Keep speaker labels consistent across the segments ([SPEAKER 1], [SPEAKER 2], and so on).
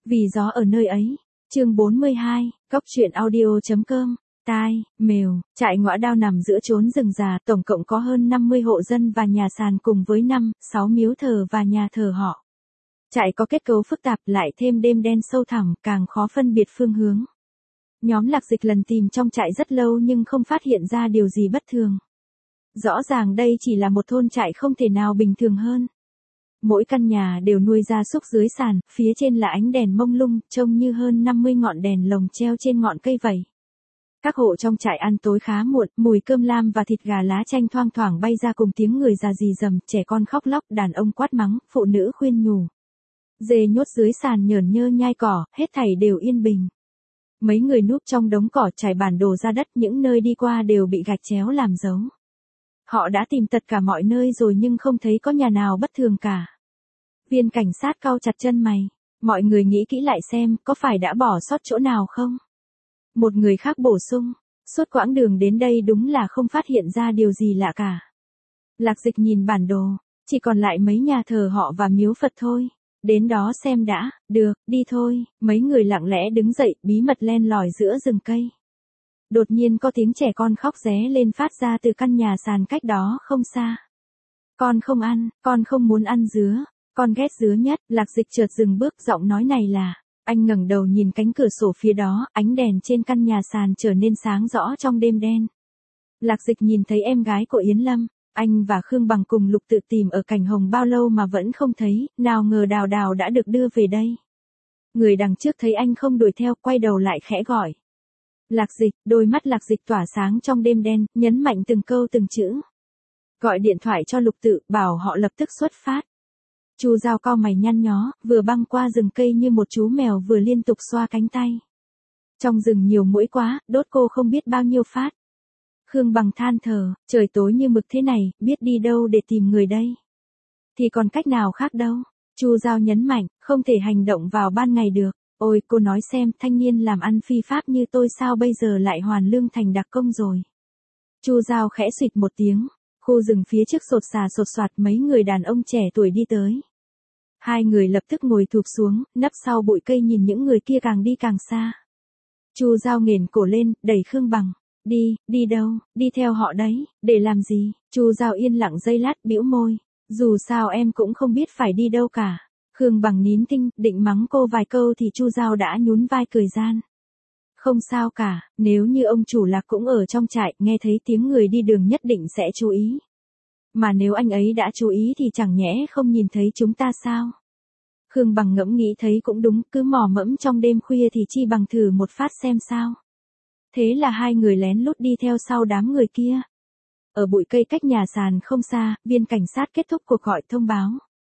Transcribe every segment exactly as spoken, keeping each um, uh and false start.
[SPEAKER 1] Vì gió ở nơi ấy. Chương bốn mươi hai, Cóc truyện audio chấm com. Tai, Mèo, trại Ngõa Đao nằm giữa chốn rừng già, tổng cộng có hơn năm mươi hộ dân và nhà sàn cùng với năm, sáu miếu thờ và nhà thờ họ. Trại có kết cấu phức tạp, lại thêm đêm đen sâu thẳm, càng khó phân biệt phương hướng. Nhóm Lạc Dịch lần tìm trong trại rất lâu nhưng không phát hiện ra điều gì bất thường. Rõ ràng đây chỉ là một thôn trại không thể nào bình thường hơn. Mỗi căn nhà đều nuôi gia súc dưới sàn, phía trên là ánh đèn mông lung, trông như hơn năm mươi ngọn đèn lồng treo trên ngọn cây vầy. Các hộ trong trại ăn tối khá muộn, mùi cơm lam và thịt gà lá chanh thoang thoảng bay ra cùng tiếng người già rì rầm, trẻ con khóc lóc, đàn ông quát mắng, phụ nữ khuyên nhủ. Dê nhốt dưới sàn nhởn nhơ nhai cỏ, hết thảy đều yên bình. Mấy người núp trong đống cỏ trải bản đồ ra đất, những nơi đi qua đều bị gạch chéo làm dấu. Họ đã tìm tất cả mọi nơi rồi nhưng không thấy có nhà nào bất thường cả. Viên cảnh sát cau chặt chân mày. Mọi người nghĩ kỹ lại xem, có phải đã bỏ sót chỗ nào không? Một người khác bổ sung. Suốt quãng đường đến đây đúng là không phát hiện ra điều gì lạ cả. Lạc Dịch nhìn bản đồ. Chỉ còn lại mấy nhà thờ họ và miếu Phật thôi. Đến đó xem đã. Được, đi thôi. Mấy người lặng lẽ đứng dậy, bí mật len lỏi giữa rừng cây. Đột nhiên có tiếng trẻ con khóc ré lên phát ra từ căn nhà sàn cách đó không xa. Con không ăn, con không muốn ăn dứa, con ghét dứa nhất. Lạc Dịch chợt dừng bước, giọng nói này là. Anh ngẩng đầu nhìn cánh cửa sổ phía đó, ánh đèn trên căn nhà sàn trở nên sáng rõ trong đêm đen. Lạc Dịch nhìn thấy em gái của Yến Lâm. Anh và Khương Bằng cùng Lục Tự tìm ở Cảnh Hồng bao lâu mà vẫn không thấy, nào ngờ Đào Đào đã được đưa về đây. Người đằng trước thấy anh không đuổi theo, quay đầu lại khẽ gọi. Lạc Dịch, đôi mắt Lạc Dịch tỏa sáng trong đêm đen, nhấn mạnh từng câu từng chữ. Gọi điện thoại cho Lục Tự, bảo họ lập tức xuất phát. Chu Giao cau mày nhăn nhó, vừa băng qua rừng cây như một chú mèo vừa liên tục xoa cánh tay. Trong rừng nhiều muỗi quá, đốt cô không biết bao nhiêu phát. Khương Bằng than thở, trời tối như mực thế này, biết đi đâu để tìm người đây. Thì còn cách nào khác đâu. Chu Giao nhấn mạnh, không thể hành động vào ban ngày được. Ôi, cô nói xem, thanh niên làm ăn phi pháp như tôi sao bây giờ lại hoàn lương thành đặc công rồi. Chu Giao khẽ xụt một tiếng, khu rừng phía trước sột xà sột soạt, mấy người đàn ông trẻ tuổi đi tới. Hai người lập tức ngồi thụp xuống, nấp sau bụi cây nhìn những người kia càng đi càng xa. Chu Giao nghển cổ lên, đẩy Khương Bằng. Đi, đi đâu, đi theo họ đấy, để làm gì? Chu Giao yên lặng giây lát, bĩu môi. Dù sao em cũng không biết phải đi đâu cả. Khương Bằng nín thinh, định mắng cô vài câu thì Chu Giao đã nhún vai cười gian. Không sao cả, nếu như ông chủ Lạc cũng ở trong trại, nghe thấy tiếng người đi đường nhất định sẽ chú ý. Mà nếu anh ấy đã chú ý thì chẳng nhẽ không nhìn thấy chúng ta sao? Khương Bằng ngẫm nghĩ thấy cũng đúng, cứ mò mẫm trong đêm khuya thì chi bằng thử một phát xem sao. Thế là hai người lén lút đi theo sau đám người kia. Ở bụi cây cách nhà sàn không xa, viên cảnh sát kết thúc cuộc gọi thông báo.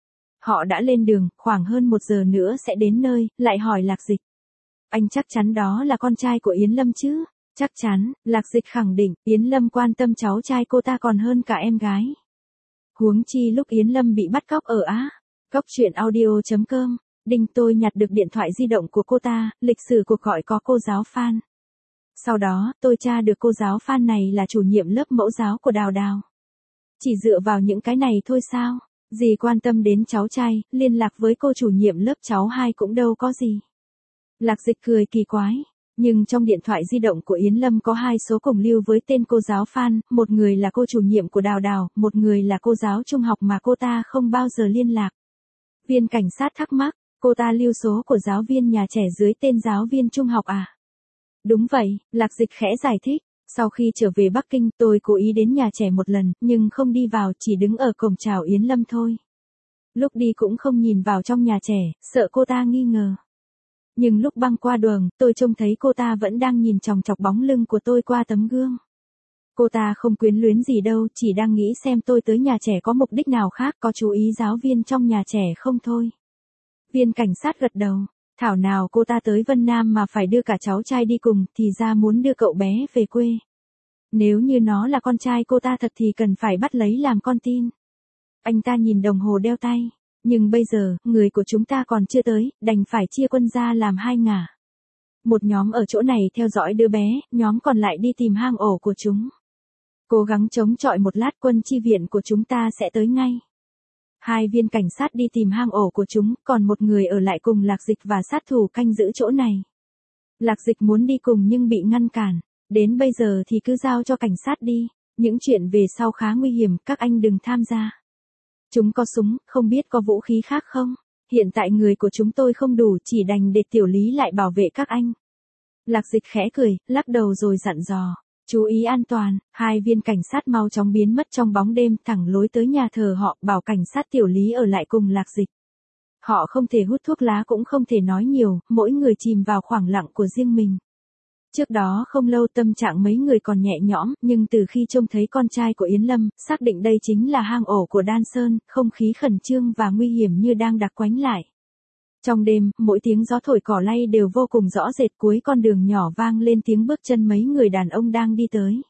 [SPEAKER 1] Họ đã lên đường, khoảng hơn một giờ nữa sẽ đến nơi, lại hỏi Lạc Dịch. Anh chắc chắn đó là con trai của Yến Lâm chứ? Chắc chắn, Lạc Dịch khẳng định, Yến Lâm quan tâm cháu trai cô ta còn hơn cả em gái. Huống chi lúc Yến Lâm bị bắt cóc ở Á. Cóc truyện audio chấm com, Đinh tôi nhặt được điện thoại di động của cô ta, lịch sử cuộc gọi có cô giáo Phan. Sau đó, tôi tra được cô giáo Phan này là chủ nhiệm lớp mẫu giáo của Đào Đào. Chỉ dựa vào những cái này thôi sao? Dì quan tâm đến cháu trai, liên lạc với cô chủ nhiệm lớp cháu hai cũng đâu có gì. Lạc Dịch cười kỳ quái. Nhưng trong điện thoại di động của Yến Lâm có hai số cùng lưu với tên cô giáo Phan, một người là cô chủ nhiệm của Đào Đào, một người là cô giáo trung học mà cô ta không bao giờ liên lạc. Viên cảnh sát thắc mắc, cô ta lưu số của giáo viên nhà trẻ dưới tên giáo viên trung học à? Đúng vậy, Lạc Dịch khẽ giải thích. Sau khi trở về Bắc Kinh, tôi cố ý đến nhà trẻ một lần, nhưng không đi vào, chỉ đứng ở cổng chào Yến Lâm thôi. Lúc đi cũng không nhìn vào trong nhà trẻ, sợ cô ta nghi ngờ. Nhưng lúc băng qua đường, tôi trông thấy cô ta vẫn đang nhìn chòng chọc bóng lưng của tôi qua tấm gương. Cô ta không quyến luyến gì đâu, chỉ đang nghĩ xem tôi tới nhà trẻ có mục đích nào khác, có chú ý giáo viên trong nhà trẻ không thôi. Viên cảnh sát gật đầu. Thảo nào cô ta tới Vân Nam mà phải đưa cả cháu trai đi cùng, thì ra muốn đưa cậu bé về quê. Nếu như nó là con trai cô ta thật thì cần phải bắt lấy làm con tin. Anh ta nhìn đồng hồ đeo tay. Nhưng bây giờ, người của chúng ta còn chưa tới, đành phải chia quân ra làm hai ngả. Một nhóm ở chỗ này theo dõi đứa bé, nhóm còn lại đi tìm hang ổ của chúng. Cố gắng chống chọi một lát, quân chi viện của chúng ta sẽ tới ngay. Hai viên cảnh sát đi tìm hang ổ của chúng, còn một người ở lại cùng Lạc Dịch và sát thủ canh giữ chỗ này. Lạc Dịch muốn đi cùng nhưng bị ngăn cản. Đến bây giờ thì cứ giao cho cảnh sát đi. Những chuyện về sau khá nguy hiểm, các anh đừng tham gia. Chúng có súng, không biết có vũ khí khác không? Hiện tại người của chúng tôi không đủ, chỉ đành để Tiểu Lý lại bảo vệ các anh. Lạc Dịch khẽ cười, lắc đầu rồi dặn dò. Chú ý an toàn. Hai viên cảnh sát mau chóng biến mất trong bóng đêm, thẳng lối tới nhà thờ họ, bảo cảnh sát Tiểu Lý ở lại cùng Lạc Dịch. Họ không thể hút thuốc lá cũng không thể nói nhiều, mỗi người chìm vào khoảng lặng của riêng mình. Trước đó không lâu tâm trạng mấy người còn nhẹ nhõm, nhưng từ khi trông thấy con trai của Yến Lâm, xác định đây chính là hang ổ của Đan Sơn, không khí khẩn trương và nguy hiểm như đang đặc quánh lại. Trong đêm, mỗi tiếng gió thổi cỏ lay đều vô cùng rõ rệt, cuối con đường nhỏ vang lên tiếng bước chân mấy người đàn ông đang đi tới.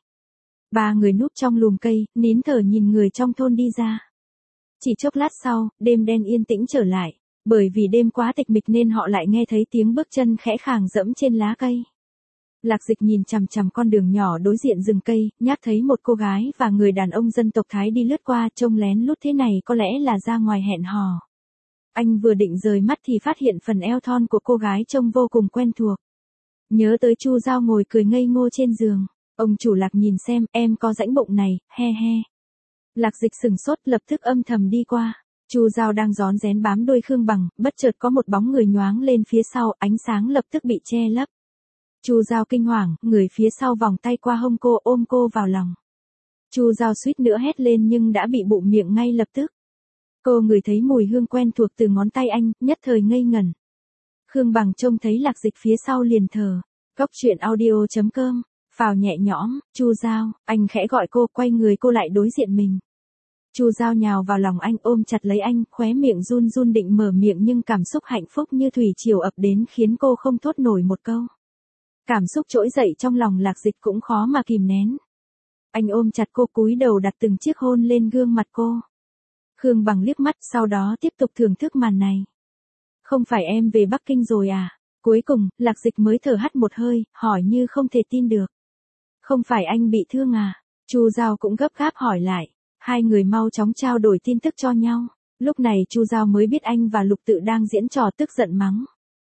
[SPEAKER 1] Ba người núp trong lùm cây, nín thở nhìn người trong thôn đi ra. Chỉ chốc lát sau, đêm đen yên tĩnh trở lại, bởi vì đêm quá tịch mịch nên họ lại nghe thấy tiếng bước chân khẽ khàng dẫm trên lá cây. Lạc Dịch nhìn chằm chằm con đường nhỏ đối diện rừng cây, nhát thấy một cô gái và người đàn ông dân tộc Thái đi lướt qua, trông lén lút thế này có lẽ là ra ngoài hẹn hò. Anh vừa định rời mắt thì phát hiện phần eo thon của cô gái trông vô cùng quen thuộc. Nhớ tới Chu Giao ngồi cười ngây ngô trên giường. Ông chủ Lạc nhìn xem, em có rãnh bụng này, he he. Lạc Dịch sừng sốt, lập tức âm thầm đi qua. Chu Giao đang rón rén bám đuôi Khương Bằng, bất chợt có một bóng người nhoáng lên phía sau, ánh sáng lập tức bị che lấp. Chu Giao kinh hoàng, người phía sau vòng tay qua hông cô, ôm cô vào lòng. Chu Giao suýt nữa hét lên nhưng đã bị bụm miệng ngay lập tức. Cô ngửi thấy mùi hương quen thuộc từ ngón tay anh, nhất thời ngây ngẩn. Khương Bằng trông thấy Lạc Dịch phía sau liền thờ. Cóc truyện audio chấm com, phào nhẹ nhõm, Chu Giao, anh khẽ gọi cô, quay người cô lại đối diện mình. Chu Giao nhào vào lòng anh, ôm chặt lấy anh, khóe miệng run run định mở miệng nhưng cảm xúc hạnh phúc như thủy triều ập đến khiến cô không thốt nổi một câu. Cảm xúc trỗi dậy trong lòng Lạc Dịch cũng khó mà kìm nén. Anh ôm chặt cô, cúi đầu đặt từng chiếc hôn lên gương mặt cô. Khương Bằng liếc mắt, sau đó tiếp tục thưởng thức màn này. Không phải em về Bắc Kinh rồi à? Cuối cùng, Lạc Dịch mới thở hắt một hơi, hỏi như không thể tin được. Không phải anh bị thương à? Chu Giao cũng gấp gáp hỏi lại. Hai người mau chóng trao đổi tin tức cho nhau. Lúc này Chu Giao mới biết anh và Lục Tự đang diễn trò, tức giận mắng.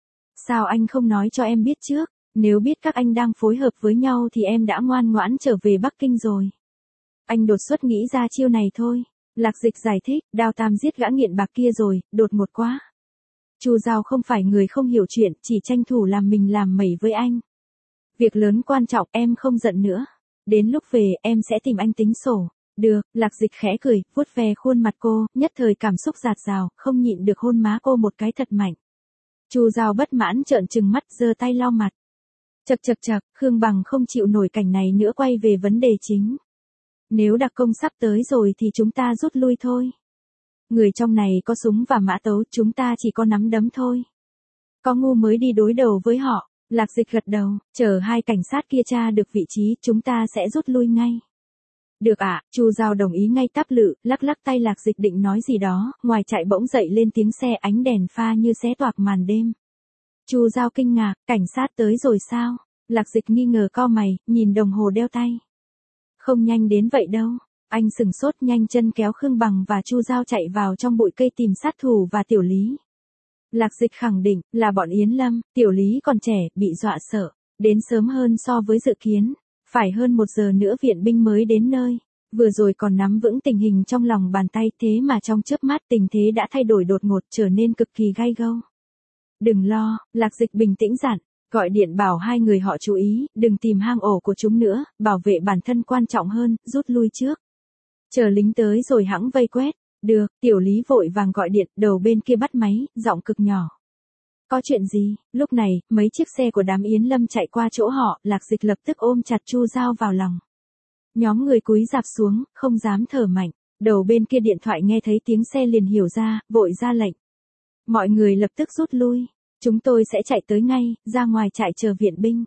[SPEAKER 1] Sao anh không nói cho em biết trước? Nếu biết các anh đang phối hợp với nhau thì em đã ngoan ngoãn trở về Bắc Kinh rồi. Anh đột xuất nghĩ ra chiêu này thôi. Lạc Dịch giải thích, Đao Tam giết gã nghiện bạc kia rồi, đột ngột quá. Chu Giao không phải người không hiểu chuyện, chỉ tranh thủ làm mình làm mẩy với anh. Việc lớn quan trọng, em không giận nữa. Đến lúc về, em sẽ tìm anh tính sổ. Được, Lạc Dịch khẽ cười, vuốt ve khuôn mặt cô, nhất thời cảm xúc dạt dào, không nhịn được hôn má cô một cái thật mạnh. Chu Giao bất mãn trợn trừng mắt, giơ tay lau mặt. Chậc chậc chậc, Khương Bằng không chịu nổi cảnh này nữa, quay về vấn đề chính. Nếu đặc công sắp tới rồi thì chúng ta rút lui thôi. Người trong này có súng và mã tấu, chúng ta chỉ có nắm đấm thôi. Có ngu mới đi đối đầu với họ. Lạc Dịch gật đầu, chờ hai cảnh sát kia tra được vị trí, chúng ta sẽ rút lui ngay. Được ạ, à, Chu Giao đồng ý ngay táp lự, lắc lắc tay. Lạc Dịch định nói gì đó, ngoài chạy bỗng dậy lên tiếng xe, ánh đèn pha như xé toạc màn đêm. Chu Giao kinh ngạc, cảnh sát tới rồi sao? Lạc Dịch nghi ngờ cau mày, nhìn đồng hồ đeo tay. Không nhanh đến vậy đâu. Anh sừng sốt, nhanh chân kéo Khương Bằng và Chu Giao chạy vào trong bụi cây tìm sát thủ và Tiểu Lý. Lạc Dịch khẳng định, là bọn Yến Lâm. Tiểu Lý còn trẻ, bị dọa sợ. Đến sớm hơn so với dự kiến. Phải hơn một giờ nữa viện binh mới đến nơi. Vừa rồi còn nắm vững tình hình trong lòng bàn tay, thế mà trong chớp mắt tình thế đã thay đổi đột ngột, trở nên cực kỳ gay gâu. Đừng lo, Lạc Dịch bình tĩnh dặn. Gọi điện bảo hai người họ chú ý, đừng tìm hang ổ của chúng nữa, bảo vệ bản thân quan trọng hơn, rút lui trước. Chờ lính tới rồi hẵng vây quét. Được, Tiểu Lý vội vàng gọi điện, đầu bên kia bắt máy, giọng cực nhỏ. Có chuyện gì? Lúc này, mấy chiếc xe của đám Yến Lâm chạy qua chỗ họ, Lạc Dịch lập tức ôm chặt Chu Giao vào lòng. Nhóm người cúi rạp xuống, không dám thở mạnh. Đầu bên kia điện thoại nghe thấy tiếng xe liền hiểu ra, vội ra lệnh. Mọi người lập tức rút lui. Chúng tôi sẽ chạy tới ngay, ra ngoài trại chờ viện binh.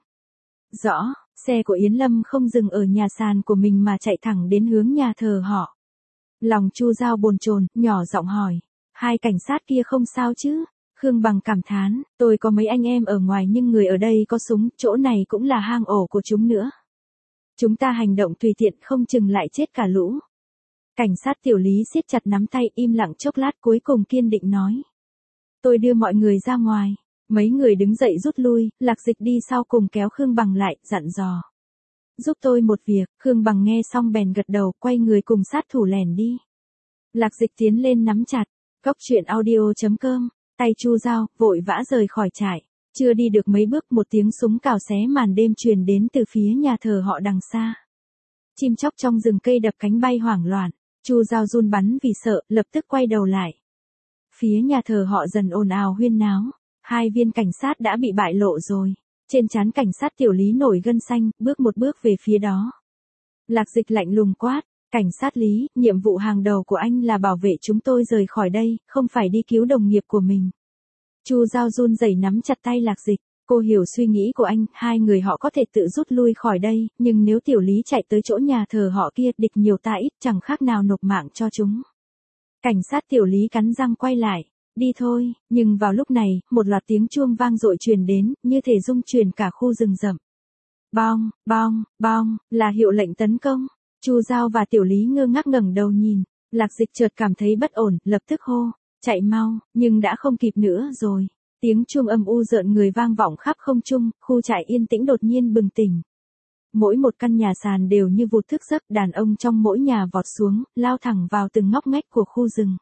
[SPEAKER 1] Rõ, xe của Yến Lâm không dừng ở nhà sàn của mình mà chạy thẳng đến hướng nhà thờ họ. Lòng Chu Giao bồn chồn, nhỏ giọng hỏi. Hai cảnh sát kia không sao chứ? Khương Bằng cảm thán, tôi có mấy anh em ở ngoài nhưng người ở đây có súng, chỗ này cũng là hang ổ của chúng nữa. Chúng ta hành động tùy tiện không chừng lại chết cả lũ. Cảnh sát Tiểu Lý siết chặt nắm tay im lặng chốc lát cuối cùng kiên định nói. Tôi đưa mọi người ra ngoài. Mấy người đứng dậy rút lui, Lạc Dịch đi sau cùng kéo Khương Bằng lại, dặn dò. Giúp tôi một việc, Khương Bằng nghe xong bèn gật đầu, quay người cùng sát thủ lẻn đi. Lạc Dịch tiến lên nắm chặt, cốc truyện audio chấm com, tay Chu Giao, vội vã rời khỏi trại. Chưa đi được mấy bước một tiếng súng cào xé màn đêm truyền đến từ phía nhà thờ họ đằng xa. Chim chóc trong rừng cây đập cánh bay hoảng loạn, Chu Giao run bắn vì sợ, lập tức quay đầu lại. Phía nhà thờ họ dần ồn ào huyên náo, hai viên cảnh sát đã bị bại lộ rồi. Trên trán cảnh sát Tiểu Lý nổi gân xanh, bước một bước về phía đó. Lạc Dịch lạnh lùng quát, cảnh sát Lý, nhiệm vụ hàng đầu của anh là bảo vệ chúng tôi rời khỏi đây, không phải đi cứu đồng nghiệp của mình. Chu Giao run rẩy nắm chặt tay Lạc Dịch, cô hiểu suy nghĩ của anh, hai người họ có thể tự rút lui khỏi đây, nhưng nếu Tiểu Lý chạy tới chỗ nhà thờ họ kia, địch nhiều ta ít, chẳng khác nào nộp mạng cho chúng. Cảnh sát Tiểu Lý cắn răng quay lại. Đi thôi, nhưng vào lúc này, một loạt tiếng chuông vang dội truyền đến, như thể rung truyền cả khu rừng rậm. Bong, bong, bong, là hiệu lệnh tấn công. Chu Giao và Tiểu Lý ngơ ngác ngẩng đầu nhìn, Lạc Dịch chợt cảm thấy bất ổn, lập tức hô, chạy mau, nhưng đã không kịp nữa rồi. Tiếng chuông âm u rợn người vang vọng khắp không trung, khu trại yên tĩnh đột nhiên bừng tỉnh. Mỗi một căn nhà sàn đều như vụt thức giấc, đàn ông trong mỗi nhà vọt xuống, lao thẳng vào từng ngóc ngách của khu rừng.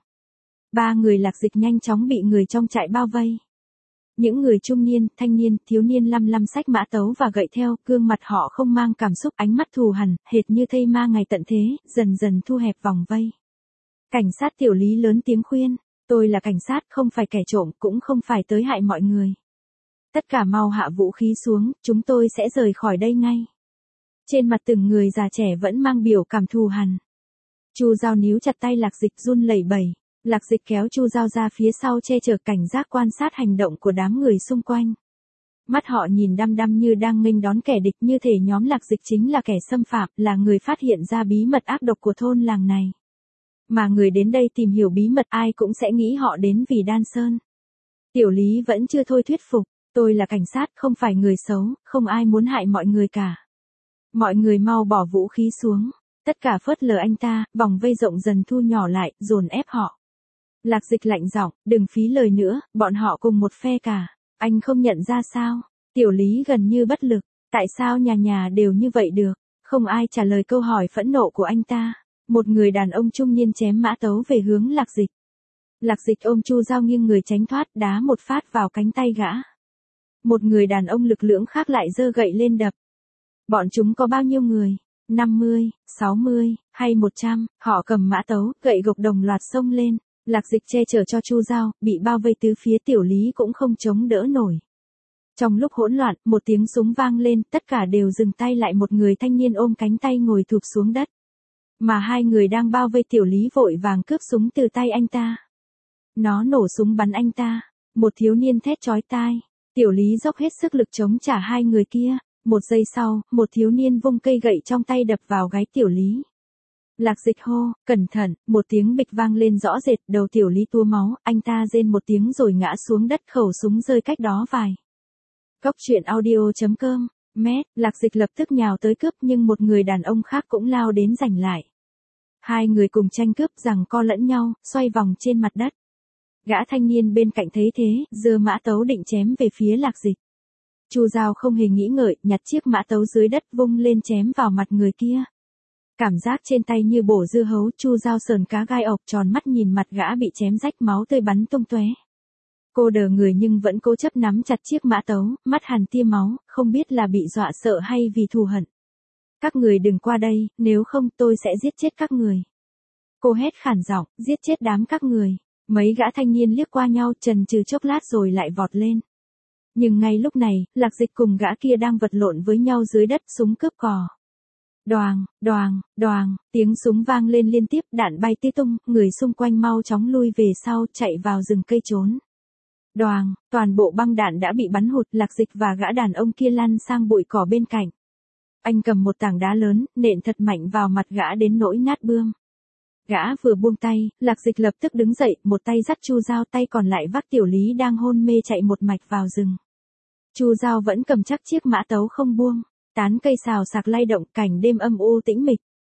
[SPEAKER 1] Ba người Lạc Dịch nhanh chóng bị người trong trại bao vây. Những người trung niên, thanh niên, thiếu niên lăm lăm xách mã tấu và gậy theo, gương mặt họ không mang cảm xúc, ánh mắt thù hằn, hệt như thây ma ngày tận thế, dần dần thu hẹp vòng vây. Cảnh sát Tiểu Lý lớn tiếng khuyên, tôi là cảnh sát, không phải kẻ trộm, cũng không phải tới hại mọi người. Tất cả mau hạ vũ khí xuống, chúng tôi sẽ rời khỏi đây ngay. Trên mặt từng người già trẻ vẫn mang biểu cảm thù hằn. Chu Giao níu chặt tay Lạc Dịch run lẩy bẩy. Lạc Dịch kéo Chu Giao ra phía sau che chở cảnh giác quan sát hành động của đám người xung quanh. Mắt họ nhìn đăm đăm như đang nghênh đón kẻ địch, như thể nhóm Lạc Dịch chính là kẻ xâm phạm, là người phát hiện ra bí mật ác độc của thôn làng này. Mà người đến đây tìm hiểu bí mật ai cũng sẽ nghĩ họ đến vì Đan Sơn. Tiểu Lý vẫn chưa thôi thuyết phục, tôi là cảnh sát, không phải người xấu, không ai muốn hại mọi người cả. Mọi người mau bỏ vũ khí xuống, tất cả phớt lờ anh ta, vòng vây rộng dần thu nhỏ lại, dồn ép họ. Lạc Dịch lạnh giọng, đừng phí lời nữa, bọn họ cùng một phe cả. Anh không nhận ra sao? Tiểu Lý gần như bất lực, tại sao nhà nhà đều như vậy được? Không ai trả lời câu hỏi phẫn nộ của anh ta. Một người đàn ông trung niên chém mã tấu về hướng Lạc Dịch. Lạc Dịch ôm Chu Giao nghiêng người tránh thoát, đá một phát vào cánh tay gã. Một người đàn ông lực lưỡng khác lại giơ gậy lên đập. Bọn chúng có bao nhiêu người? năm mươi, sáu mươi, hay một trăm, họ cầm mã tấu, gậy gộc đồng loạt xông lên. Lạc Dịch che chở cho Chu Giao, bị bao vây tứ phía, Tiểu Lý cũng không chống đỡ nổi. Trong lúc hỗn loạn, một tiếng súng vang lên, tất cả đều dừng tay lại, một người thanh niên ôm cánh tay ngồi thụp xuống đất. Mà hai người đang bao vây Tiểu Lý vội vàng cướp súng từ tay anh ta. Nó nổ súng bắn anh ta. Một thiếu niên thét chói tai. Tiểu Lý dốc hết sức lực chống trả hai người kia. Một giây sau, một thiếu niên vung cây gậy trong tay đập vào gáy Tiểu Lý. Lạc Dịch hô, cẩn thận, một tiếng bịch vang lên rõ rệt, đầu Tiểu Lý tua máu, anh ta rên một tiếng rồi ngã xuống đất, khẩu súng rơi cách đó vài. Cốc truyện audio chấm com, mét, Lạc Dịch lập tức nhào tới cướp nhưng một người đàn ông khác cũng lao đến giành lại. Hai người cùng tranh cướp giằng co lẫn nhau, xoay vòng trên mặt đất. Gã thanh niên bên cạnh thấy thế, giơ mã tấu định chém về phía Lạc Dịch. Chu Giao không hề nghĩ ngợi, nhặt chiếc mã tấu dưới đất vung lên chém vào mặt người kia. Cảm giác trên tay như bổ dưa hấu, Chu Giao sờn cá gai ọc, tròn mắt nhìn mặt gã bị chém rách, máu tươi bắn tung tóe. Cô đờ người nhưng vẫn cố chấp nắm chặt chiếc mã tấu, mắt hằn tia máu, không biết là bị dọa sợ hay vì thù hận. Các người đừng qua đây, nếu không tôi sẽ giết chết các người. Cô hét khản giọng, giết chết đám các người. Mấy gã thanh niên liếc qua nhau, chần chừ chốc lát rồi lại vọt lên. Nhưng ngay lúc này, Lạc Dịch cùng gã kia đang vật lộn với nhau dưới đất, súng cướp cò. Đoàng, đoàng, đoàng, tiếng súng vang lên liên tiếp, đạn bay tít tung, người xung quanh mau chóng lui về sau, chạy vào rừng cây trốn. Đoàng, toàn bộ băng đạn đã bị bắn hụt, Lạc Dịch và gã đàn ông kia lăn sang bụi cỏ bên cạnh. Anh cầm một tảng đá lớn, nện thật mạnh vào mặt gã đến nỗi nát bươm. Gã vừa buông tay, Lạc Dịch lập tức đứng dậy, một tay dắt Chu Giao, tay còn lại vác Tiểu Lý đang hôn mê chạy một mạch vào rừng. Chu Giao vẫn cầm chắc chiếc mã tấu không buông. Tán cây xào xạc lay động, cảnh đêm âm u tĩnh mịch.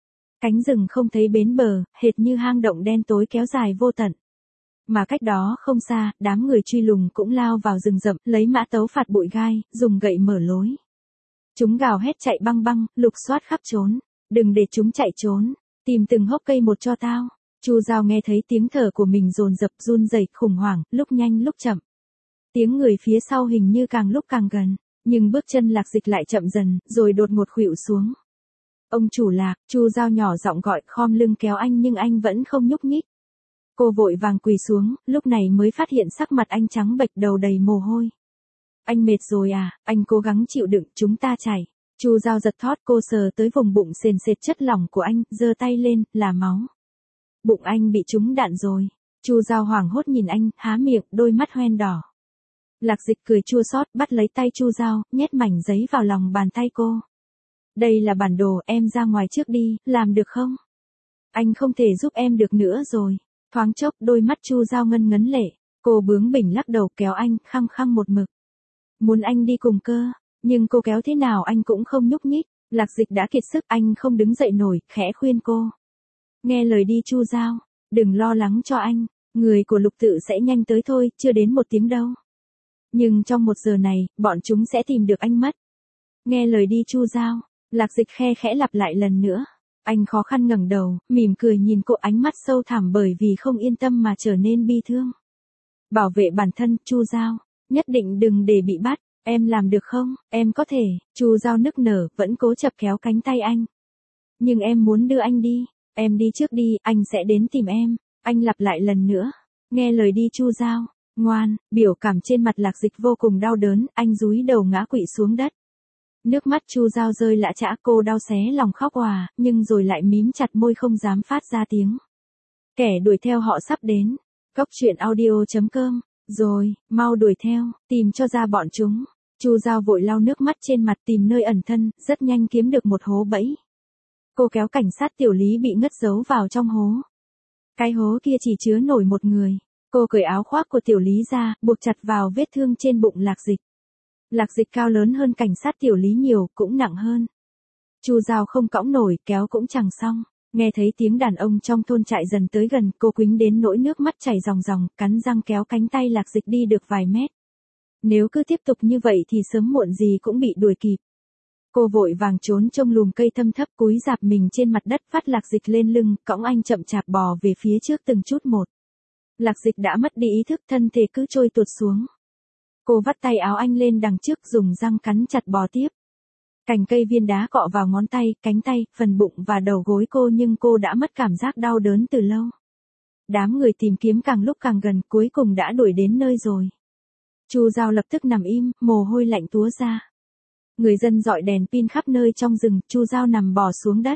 [SPEAKER 1] Cánh rừng không thấy bến bờ, hệt như hang động đen tối kéo dài vô tận. Mà cách đó không xa, đám người truy lùng cũng lao vào rừng rậm, lấy mã tấu phạt bụi gai, dùng gậy mở lối. Chúng gào hét chạy băng băng, lục soát khắp trốn. Đừng để chúng chạy trốn, tìm từng hốc cây một cho tao. Chu Giao nghe thấy tiếng thở của mình dồn dập run rẩy khủng hoảng, lúc nhanh lúc chậm. Tiếng người phía sau hình như càng lúc càng gần, nhưng bước chân Lạc Dịch lại chậm dần, rồi đột ngột khuỵu xuống. Ông chủ Lạc, Chu Giao nhỏ giọng gọi, khom lưng kéo anh nhưng anh vẫn không nhúc nhích. Cô vội vàng quỳ xuống, lúc này mới phát hiện sắc mặt anh trắng bệch, đầu đầy mồ hôi. Anh mệt rồi à, anh cố gắng chịu đựng, chúng ta chảy. Chu Giao giật thót, cô sờ tới vùng bụng sền sệt chất lỏng của anh, giơ tay lên, là máu. Bụng anh bị trúng đạn rồi. Chu Giao hoảng hốt nhìn anh, há miệng, đôi mắt hoen đỏ. Lạc Dịch cười chua xót, bắt lấy tay Chu Giao, nhét mảnh giấy vào lòng bàn tay cô. Đây là bản đồ, em ra ngoài trước đi, làm được không? Anh không thể giúp em được nữa rồi. Thoáng chốc, đôi mắt Chu Giao ngân ngấn lệ. Cô bướng bỉnh lắc đầu, kéo anh, khăng khăng một mực. Muốn anh đi cùng cơ, nhưng cô kéo thế nào anh cũng không nhúc nhích. Lạc Dịch đã kiệt sức, anh không đứng dậy nổi, khẽ khuyên cô. Nghe lời đi Chu Giao, đừng lo lắng cho anh, người của Lục Tự sẽ nhanh tới thôi, chưa đến một tiếng đâu. Nhưng trong một giờ này, bọn chúng sẽ tìm được anh mất. Nghe lời đi Chu Giao, Lạc Dịch khe khẽ lặp lại lần nữa. Anh khó khăn ngẩng đầu, mỉm cười nhìn cô, ánh mắt sâu thẳm bởi vì không yên tâm mà trở nên bi thương. Bảo vệ bản thân, Chu Giao, nhất định đừng để bị bắt, em làm được không, em có thể. Chu Giao nức nở, vẫn cố chập kéo cánh tay anh. Nhưng em muốn đưa anh đi, em đi trước đi, anh sẽ đến tìm em. Anh lặp lại lần nữa, nghe lời đi Chu Giao, ngoan. Biểu cảm trên mặt Lạc Dịch vô cùng đau đớn, anh dúi đầu ngã quỵ xuống đất. Nước mắt Chu Giao rơi lã chã, cô đau xé lòng khóc òa, nhưng rồi lại mím chặt môi không dám phát ra tiếng. Kẻ đuổi theo họ sắp đến. Cốc truyện audio chấm com. Rồi, mau đuổi theo, tìm cho ra bọn chúng. Chu Giao vội lau nước mắt trên mặt, tìm nơi ẩn thân, rất nhanh kiếm được một hố bẫy. Cô kéo cảnh sát Tiểu Lý bị ngất giấu vào trong hố. Cái hố kia chỉ chứa nổi một người. Cô cởi áo khoác của Tiểu Lý ra, buộc chặt vào vết thương trên bụng Lạc Dịch. Lạc Dịch cao lớn hơn cảnh sát Tiểu Lý nhiều, cũng nặng hơn. Chu Giao không cõng nổi, kéo cũng chẳng xong. Nghe thấy tiếng đàn ông trong thôn trại dần tới gần, cô quĩnh đến nỗi nước mắt chảy ròng ròng, cắn răng kéo cánh tay Lạc Dịch đi được vài mét. Nếu cứ tiếp tục như vậy thì sớm muộn gì cũng bị đuổi kịp. Cô vội vàng trốn trong lùm cây thâm thấp, cúi rạp mình trên mặt đất, vắt Lạc Dịch lên lưng, cõng anh chậm chạp bò về phía trước từng chút một. Lạc Dịch đã mất đi ý thức, thân thể cứ trôi tuột xuống. Cô vắt tay áo anh lên đằng trước, dùng răng cắn chặt bò tiếp. Cành cây viên đá cọ vào ngón tay, cánh tay, phần bụng và đầu gối cô, nhưng cô đã mất cảm giác đau đớn từ lâu. Đám người tìm kiếm càng lúc càng gần, cuối cùng đã đuổi đến nơi rồi. Chu Giao lập tức nằm im, mồ hôi lạnh túa ra. Người dân dọi đèn pin khắp nơi trong rừng, Chu Giao nằm bò xuống đất.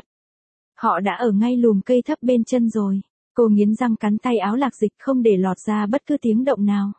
[SPEAKER 1] Họ đã ở ngay lùm cây thấp bên chân rồi. Cô nghiến răng cắn tay áo Lạc Dịch, không để lọt ra bất cứ tiếng động nào.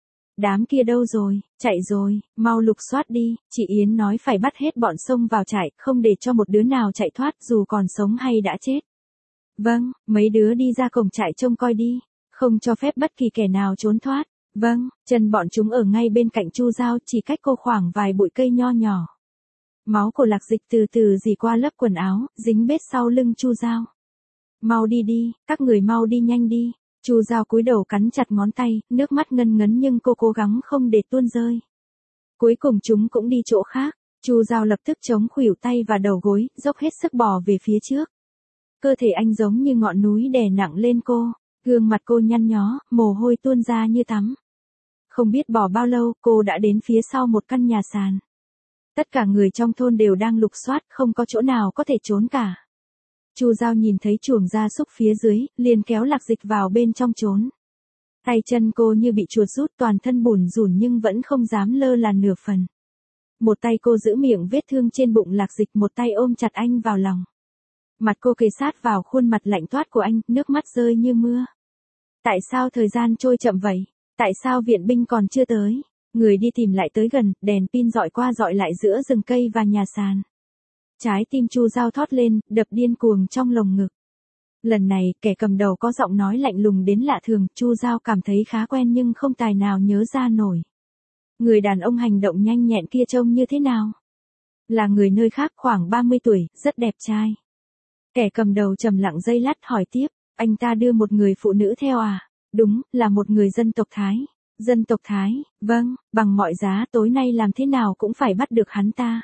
[SPEAKER 1] Đám kia đâu rồi, chạy rồi, mau lục soát đi, chị Yến nói phải bắt hết bọn xông vào trại, không để cho một đứa nào chạy thoát dù còn sống hay đã chết. Vâng, mấy đứa đi ra cổng trại trông coi đi, không cho phép bất kỳ kẻ nào trốn thoát. Vâng, chân bọn chúng ở ngay bên cạnh Chu Giao, chỉ cách cô khoảng vài bụi cây nho nhỏ. Máu của Lạc Dịch từ từ rỉ qua lớp quần áo, dính bết sau lưng Chu Giao. Mau đi đi, các người mau đi nhanh đi. Chu Giao cúi đầu cắn chặt ngón tay, nước mắt ngân ngấn nhưng cô cố gắng không để tuôn rơi. Cuối cùng chúng cũng đi chỗ khác. Chu Giao lập tức chống khuỷu tay và đầu gối, dốc hết sức bò về phía trước. Cơ thể anh giống như ngọn núi đè nặng lên cô, gương mặt cô nhăn nhó, mồ hôi tuôn ra như tắm. Không biết bò bao lâu, cô đã đến phía sau một căn nhà sàn. Tất cả người trong thôn đều đang lục soát, không có chỗ nào có thể trốn cả. Chu Giao nhìn thấy chuồng gia súc phía dưới, liền kéo Lạc Dịch vào bên trong trốn. Tay chân cô như bị chuột rút, toàn thân bủn rủn nhưng vẫn không dám lơ là nửa phần. Một tay cô giữ miệng vết thương trên bụng Lạc Dịch, một tay ôm chặt anh vào lòng. Mặt cô kề sát vào khuôn mặt lạnh toát của anh, nước mắt rơi như mưa. Tại sao thời gian trôi chậm vậy? Tại sao viện binh còn chưa tới? Người đi tìm lại tới gần, đèn pin dọi qua dọi lại giữa rừng cây và nhà sàn. Trái tim Chu Giao thót lên, đập điên cuồng trong lồng ngực. Lần này, kẻ cầm đầu có giọng nói lạnh lùng đến lạ thường, Chu Giao cảm thấy khá quen nhưng không tài nào nhớ ra nổi. Người đàn ông hành động nhanh nhẹn kia trông như thế nào? Là người nơi khác, khoảng ba mươi tuổi, rất đẹp trai. Kẻ cầm đầu trầm lặng giây lát hỏi tiếp, anh ta đưa một người phụ nữ theo à? Đúng, là một người dân tộc Thái. Dân tộc Thái, vâng, bằng mọi giá tối nay làm thế nào cũng phải bắt được hắn ta.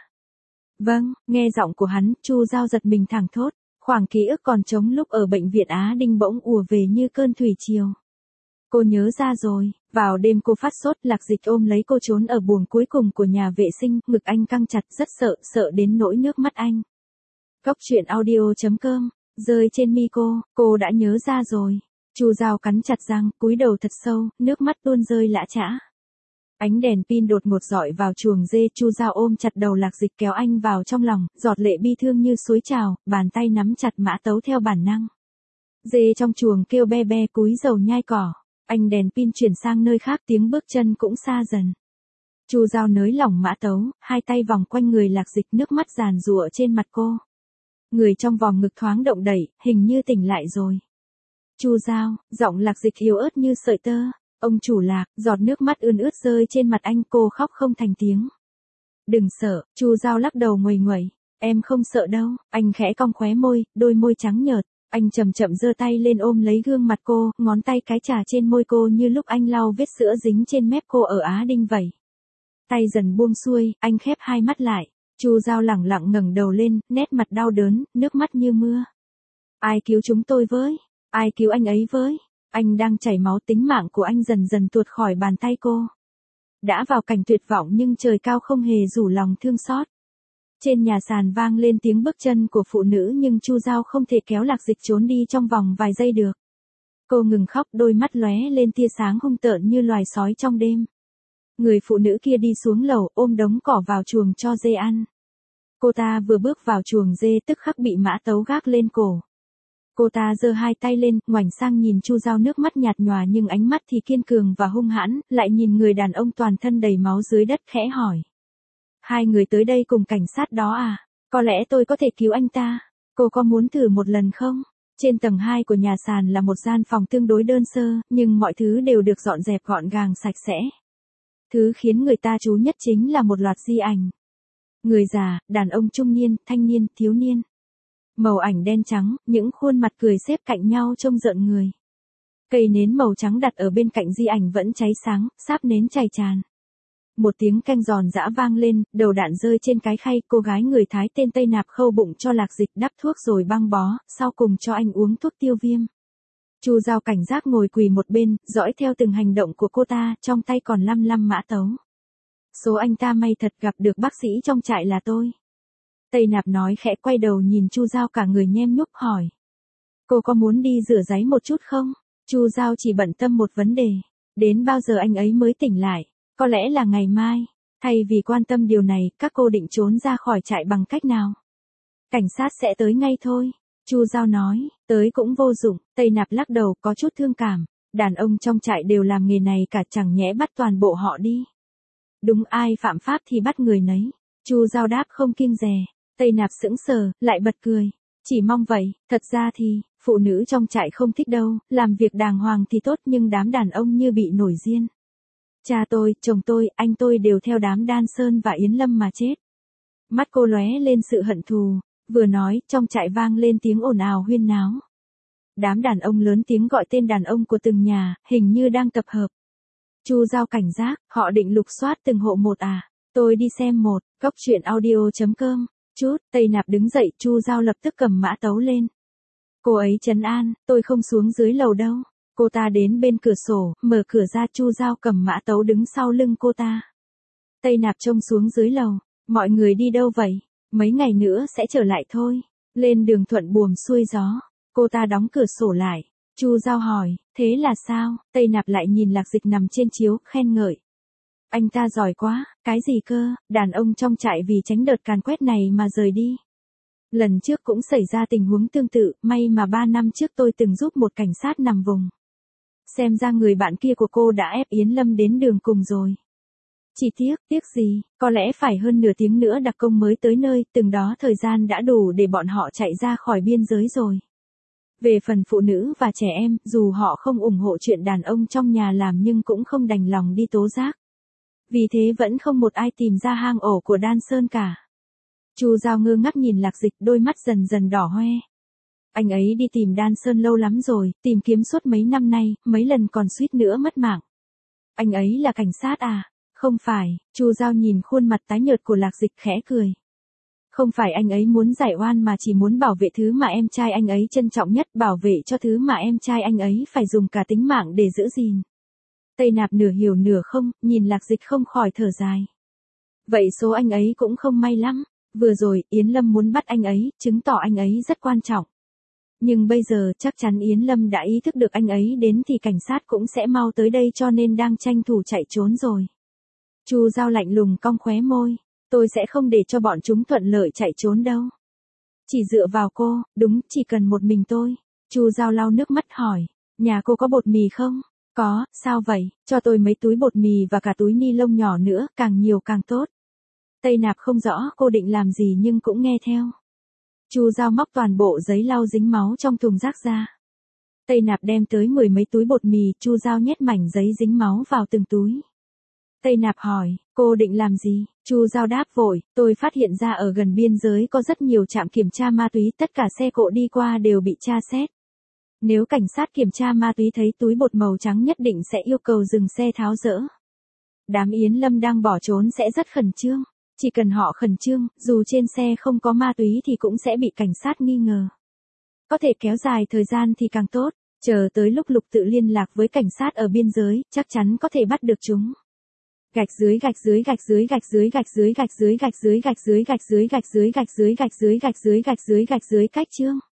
[SPEAKER 1] Vâng, nghe giọng của hắn, Chu Giao giật mình thẳng thốt, khoảng ký ức còn trống lúc ở bệnh viện Á Đinh bỗng ùa về như cơn thủy triều. Cô nhớ ra rồi, vào đêm cô phát sốt, Lạc Dịch ôm lấy cô trốn ở buồng cuối cùng của nhà vệ sinh, ngực anh căng chặt rất sợ, sợ đến nỗi nước mắt anh. Cốc truyện audio chấm com, rơi trên mi cô, cô đã nhớ ra rồi. Chu Giao cắn chặt răng, cúi đầu thật sâu, nước mắt tuôn rơi lã chã. Ánh đèn pin đột ngột rọi vào chuồng dê, Chu Giao ôm chặt đầu Lạc Dịch kéo anh vào trong lòng, giọt lệ bi thương như suối trào, bàn tay nắm chặt mã tấu theo bản năng. Dê trong chuồng kêu be be cúi dầu nhai cỏ, ánh đèn pin chuyển sang nơi khác, tiếng bước chân cũng xa dần. Chu Giao nới lỏng mã tấu, hai tay vòng quanh người Lạc Dịch, nước mắt giàn giụa trên mặt cô. Người trong vòng ngực thoáng động đẩy, hình như tỉnh lại rồi. Chu Giao, giọng Lạc Dịch yếu ớt như sợi tơ. Ông chủ Lạc, giọt nước mắt ươn ướt rơi trên mặt anh, cô khóc không thành tiếng. Đừng sợ, Chu Giao lắc đầu nguầy nguẩy, em không sợ đâu. Anh khẽ cong khóe môi, đôi môi trắng nhợt. Anh chậm chậm giơ tay lên ôm lấy gương mặt cô, ngón tay cái chà trên môi cô như lúc anh lau vết sữa dính trên mép cô ở Á Đinh vậy. Tay dần buông xuôi, anh khép hai mắt lại. Chu Giao lẳng lặng ngẩng đầu lên, nét mặt đau đớn, nước mắt như mưa. Ai cứu chúng tôi với? Ai cứu anh ấy với? Anh đang chảy máu, tính mạng của anh dần dần tuột khỏi bàn tay cô. Đã vào cảnh tuyệt vọng nhưng trời cao không hề rủ lòng thương xót. Trên nhà sàn vang lên tiếng bước chân của phụ nữ nhưng Chu Giao không thể kéo Lạc Dịch trốn đi trong vòng vài giây được. Cô ngừng khóc, đôi mắt lóe lên tia sáng hung tợn như loài sói trong đêm. Người phụ nữ kia đi xuống lầu, ôm đống cỏ vào chuồng cho dê ăn. Cô ta vừa bước vào chuồng dê tức khắc bị mã tấu gác lên cổ. Cô ta giơ hai tay lên, ngoảnh sang nhìn Chu Giao, nước mắt nhạt nhòa nhưng ánh mắt thì kiên cường và hung hãn, lại nhìn người đàn ông toàn thân đầy máu dưới đất khẽ hỏi. Hai người tới đây cùng cảnh sát đó à? Có lẽ tôi có thể cứu anh ta. Cô có muốn thử một lần không? Trên tầng hai của nhà sàn là một gian phòng tương đối đơn sơ, nhưng mọi thứ đều được dọn dẹp gọn gàng sạch sẽ. Thứ khiến người ta chú nhất chính là một loạt di ảnh. Người già, đàn ông trung niên, thanh niên, thiếu niên. Màu ảnh đen trắng, những khuôn mặt cười xếp cạnh nhau trông rợn người. Cây nến màu trắng đặt ở bên cạnh di ảnh vẫn cháy sáng, sáp nến chảy tràn. Một tiếng canh giòn giã vang lên, đầu đạn rơi trên cái khay, cô gái người Thái tên Tây Nạp khâu bụng cho Lạc Dịch, đắp thuốc rồi băng bó, sau cùng cho anh uống thuốc tiêu viêm. Chu Giao cảnh giác ngồi quỳ một bên, dõi theo từng hành động của cô ta, trong tay còn lăm lăm mã tấu. Số anh ta may thật, gặp được bác sĩ trong trại là tôi. Tây Nạp nói khẽ, quay đầu nhìn Chu Giao cả người nhem nhúc hỏi. Cô có muốn đi rửa ráy một chút không? Chu Giao chỉ bận tâm một vấn đề. Đến bao giờ anh ấy mới tỉnh lại? Có lẽ là ngày mai. Thay vì quan tâm điều này, các cô định trốn ra khỏi trại bằng cách nào? Cảnh sát sẽ tới ngay thôi. Chu Giao nói, tới cũng vô dụng. Tây Nạp lắc đầu, có chút thương cảm. Đàn ông trong trại đều làm nghề này cả, chẳng nhẽ bắt toàn bộ họ đi. Đúng, ai phạm pháp thì bắt người nấy. Chu Giao đáp không kiêng dè. Tây Nạp sững sờ, lại bật cười. Chỉ mong vậy, thật ra thì, phụ nữ trong trại không thích đâu, làm việc đàng hoàng thì tốt nhưng đám đàn ông như bị nổi điên. Cha tôi, chồng tôi, anh tôi đều theo đám Đan Sơn và Yến Lâm mà chết. Mắt cô lóe lên sự hận thù, vừa nói, trong trại vang lên tiếng ồn ào huyên náo. Đám đàn ông lớn tiếng gọi tên đàn ông của từng nhà, hình như đang tập hợp. Chu Giao cảnh giác, họ định lục soát từng hộ một à? Tôi đi xem một, cốc truyện audio chấm com. Chút, Tây Nạp đứng dậy, Chu Giao lập tức cầm mã tấu lên. Cô ấy trấn an, tôi không xuống dưới lầu đâu. Cô ta đến bên cửa sổ, mở cửa ra, Chu Giao cầm mã tấu đứng sau lưng cô ta. Tây Nạp trông xuống dưới lầu, mọi người đi đâu vậy? Mấy ngày nữa sẽ trở lại thôi. Lên đường thuận buồm xuôi gió. Cô ta đóng cửa sổ lại. Chu Giao hỏi, thế là sao? Tây Nạp lại nhìn Lạc Dịch nằm trên chiếu, khen ngợi. Anh ta giỏi quá, cái gì cơ, đàn ông trong trại vì tránh đợt càn quét này mà rời đi. Lần trước cũng xảy ra tình huống tương tự, may mà ba năm trước tôi từng giúp một cảnh sát nằm vùng. Xem ra người bạn kia của cô đã ép Yến Lâm đến đường cùng rồi. Chỉ tiếc, tiếc gì, có lẽ phải hơn nửa tiếng nữa đặc công mới tới nơi, từng đó thời gian đã đủ để bọn họ chạy ra khỏi biên giới rồi. Về phần phụ nữ và trẻ em, dù họ không ủng hộ chuyện đàn ông trong nhà làm nhưng cũng không đành lòng đi tố giác. Vì thế vẫn không một ai tìm ra hang ổ của Đan Sơn cả. Chu Giao ngơ ngác nhìn Lạc Dịch, đôi mắt dần dần đỏ hoe. Anh ấy đi tìm Đan Sơn lâu lắm rồi, tìm kiếm suốt mấy năm nay, mấy lần còn suýt nữa mất mạng. Anh ấy là cảnh sát à? Không phải, Chu Giao nhìn khuôn mặt tái nhợt của Lạc Dịch khẽ cười. Không phải anh ấy muốn giải oan mà chỉ muốn bảo vệ thứ mà em trai anh ấy trân trọng nhất, bảo vệ cho thứ mà em trai anh ấy phải dùng cả tính mạng để giữ gìn. Tây Nạp nửa hiểu nửa không, nhìn Lạc Dịch không khỏi thở dài. Vậy số anh ấy cũng không may lắm, vừa rồi Yến Lâm muốn bắt anh ấy, chứng tỏ anh ấy rất quan trọng. Nhưng bây giờ chắc chắn Yến Lâm đã ý thức được anh ấy đến thì cảnh sát cũng sẽ mau tới đây cho nên đang tranh thủ chạy trốn rồi. Chu Giao lạnh lùng cong khóe môi, tôi sẽ không để cho bọn chúng thuận lợi chạy trốn đâu. Chỉ dựa vào cô, đúng, chỉ cần một mình tôi. Chu Giao lau nước mắt hỏi, nhà cô có bột mì không? Có, sao vậy, cho tôi mấy túi bột mì và cả túi ni lông nhỏ nữa, càng nhiều càng tốt. Tây Nạp không rõ cô định làm gì nhưng cũng nghe theo. Chu Giao móc toàn bộ giấy lau dính máu trong thùng rác ra. Tây Nạp đem tới mười mấy túi bột mì, Chu Giao nhét mảnh giấy dính máu vào từng túi. Tây Nạp hỏi, cô định làm gì? Chu Giao đáp vội, tôi phát hiện ra ở gần biên giới có rất nhiều trạm kiểm tra ma túy, tất cả xe cộ đi qua đều bị tra xét. Nếu cảnh sát kiểm tra ma túy thấy túi bột màu trắng nhất định sẽ yêu cầu dừng xe tháo dỡ. Đám Yến Lâm đang bỏ trốn sẽ rất khẩn trương. Chỉ cần họ khẩn trương, dù trên xe không có ma túy thì cũng sẽ bị cảnh sát nghi ngờ. Có thể kéo dài thời gian thì càng tốt, chờ tới lúc Lục tự liên lạc với cảnh sát ở biên giới, chắc chắn có thể bắt được chúng. Gạch dưới gạch dưới gạch dưới gạch dưới gạch dưới gạch dưới gạch dưới gạch dưới gạch dưới gạch dưới gạch dưới gạch dưới gạch dưới gạch dưới gạch dưới cách chương.